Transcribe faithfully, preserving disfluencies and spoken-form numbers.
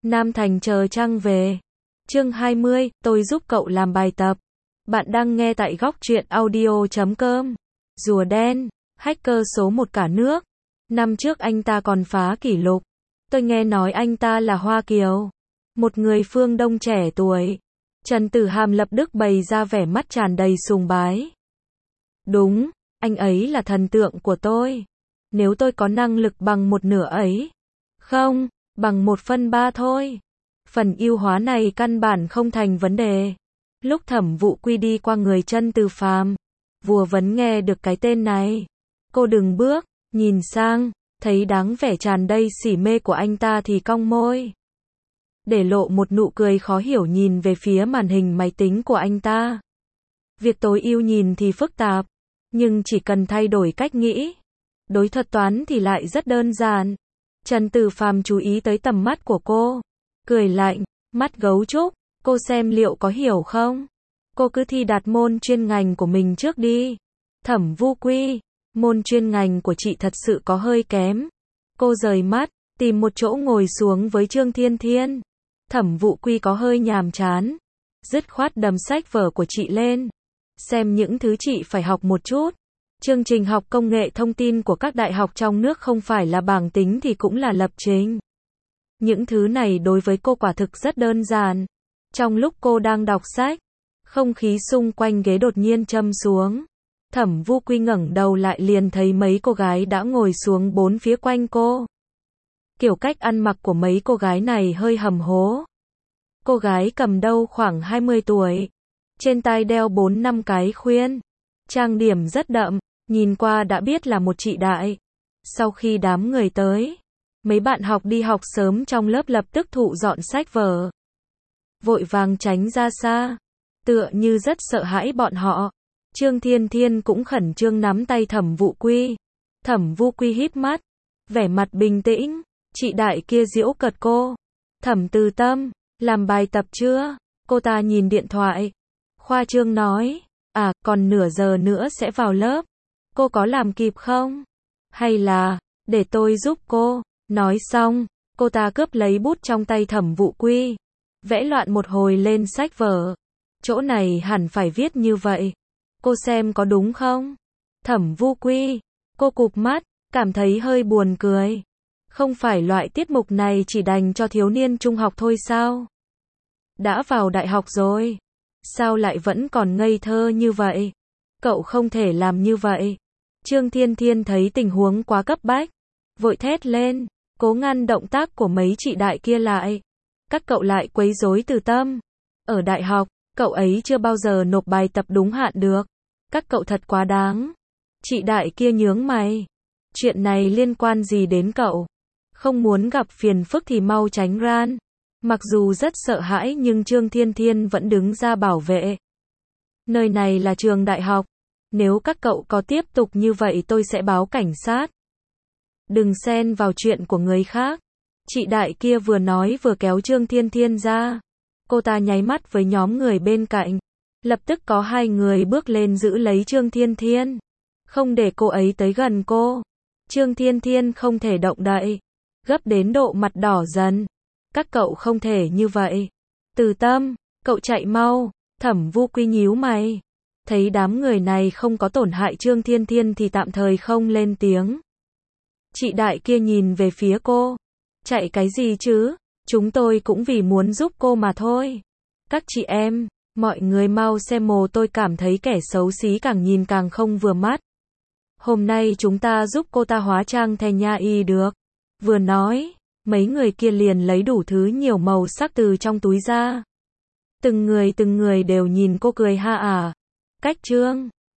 Nam Thành chờ Trăng về. Chương hai mươi, tôi giúp cậu làm bài tập. Bạn đang nghe tại góc truyện audio chấm com. Rùa đen, hacker số một cả nước. Năm trước anh ta còn phá kỷ lục. Tôi nghe nói anh ta là Hoa Kiều, một người phương Đông trẻ tuổi. Trần Tử Hàm lập tức bày ra vẻ mắt tràn đầy sùng bái. Đúng, anh ấy là thần tượng của tôi. Nếu tôi có năng lực bằng một nửa ấy. Không, bằng một phân ba thôi. Phần ưu hóa này căn bản không thành vấn đề. Lúc Thẩm Vụ Quy đi qua người Trần Tử Phàm, vừa vấn nghe được cái tên này. Cô đừng bước, nhìn sang, thấy đáng vẻ tràn đầy sỉ mê của anh ta thì cong môi. Để lộ một nụ cười khó hiểu nhìn về phía màn hình máy tính của anh ta. Việc tối ưu nhìn thì phức tạp, nhưng chỉ cần thay đổi cách nghĩ. Đối thuật toán thì lại rất đơn giản. Trần Tử Phàm chú ý tới tầm mắt của cô. Cười lạnh, mắt gấu trúc, cô xem liệu có hiểu không? Cô cứ thi đạt môn chuyên ngành của mình trước đi. Thẩm Vu Quy, môn chuyên ngành của chị thật sự có hơi kém. Cô rời mắt, tìm một chỗ ngồi xuống với Trương Thiên Thiên. Thẩm Vụ Quy có hơi nhàm chán. Dứt khoát đầm sách vở của chị lên. Xem những thứ chị phải học một chút. Chương trình học công nghệ thông tin của các đại học trong nước không phải là bảng tính thì cũng là lập trình. Những thứ này đối với cô quả thực rất đơn giản. Trong lúc cô đang đọc sách, không khí xung quanh ghế đột nhiên châm xuống. Thẩm Vu Quy ngẩng đầu lại liền thấy mấy cô gái đã ngồi xuống bốn phía quanh cô. Kiểu cách ăn mặc của mấy cô gái này hơi hầm hố. Cô gái cầm đầu khoảng hai mươi tuổi. Trên tai đeo bốn năm cái khuyên. Trang điểm rất đậm, nhìn qua đã biết là một chị đại. Sau khi đám người tới, mấy bạn học đi học sớm trong lớp lập tức thụ dọn sách vở. Vội vàng tránh ra xa, tựa như rất sợ hãi bọn họ. Trương Thiên Thiên cũng khẩn trương nắm tay Thẩm Vụ Quy. Thẩm Vu Quy híp mắt, vẻ mặt bình tĩnh. Chị đại kia giễu cợt cô. Thẩm Từ Tâm, làm bài tập chưa? Cô ta nhìn điện thoại. Khoa trương nói, à, còn nửa giờ nữa sẽ vào lớp. Cô có làm kịp không? Hay là, để tôi giúp cô. Nói xong, cô ta cướp lấy bút trong tay Thẩm Vụ Quy. Vẽ loạn một hồi lên sách vở. Chỗ này hẳn phải viết như vậy. Cô xem có đúng không? Thẩm Vu Quy, cô cụp mắt, cảm thấy hơi buồn cười. Không phải loại tiết mục này chỉ dành cho thiếu niên trung học thôi sao? Đã vào đại học rồi. Sao lại vẫn còn ngây thơ như vậy? Cậu không thể làm như vậy. Trương Thiên Thiên thấy tình huống quá cấp bách. Vội thét lên, cố ngăn động tác của mấy chị đại kia lại. Các cậu lại quấy rối Từ Tâm. Ở đại học, cậu ấy chưa bao giờ nộp bài tập đúng hạn được. Các cậu thật quá đáng. Chị đại kia nhướng mày. Chuyện này liên quan gì đến cậu? Không muốn gặp phiền phức thì mau tránh ra. Mặc dù rất sợ hãi nhưng Trương Thiên Thiên vẫn đứng ra bảo vệ. Nơi này là trường đại học. Nếu các cậu có tiếp tục như vậy tôi sẽ báo cảnh sát. Đừng xen vào chuyện của người khác. Chị đại kia vừa nói vừa kéo Trương Thiên Thiên ra. Cô ta nháy mắt với nhóm người bên cạnh. Lập tức có hai người bước lên giữ lấy Trương Thiên Thiên. Không để cô ấy tới gần cô. Trương Thiên Thiên không thể động đậy. Gấp đến độ mặt đỏ dần. Các cậu không thể như vậy. Từ Tâm, cậu chạy mau. Thẩm Vu Quy nhíu mày. Thấy đám người này không có tổn hại Trương Thiên Thiên thì tạm thời không lên tiếng. Chị đại kia nhìn về phía cô. Chạy cái gì chứ? Chúng tôi cũng vì muốn giúp cô mà thôi. Các chị em, mọi người mau xem mồ, tôi cảm thấy kẻ xấu xí càng nhìn càng không vừa mắt. Hôm nay chúng ta giúp cô ta hóa trang thay nha y được. Vừa nói, mấy người kia liền lấy đủ thứ nhiều màu sắc từ trong túi ra. Từng người từng người đều nhìn cô cười ha ả. Cách Trương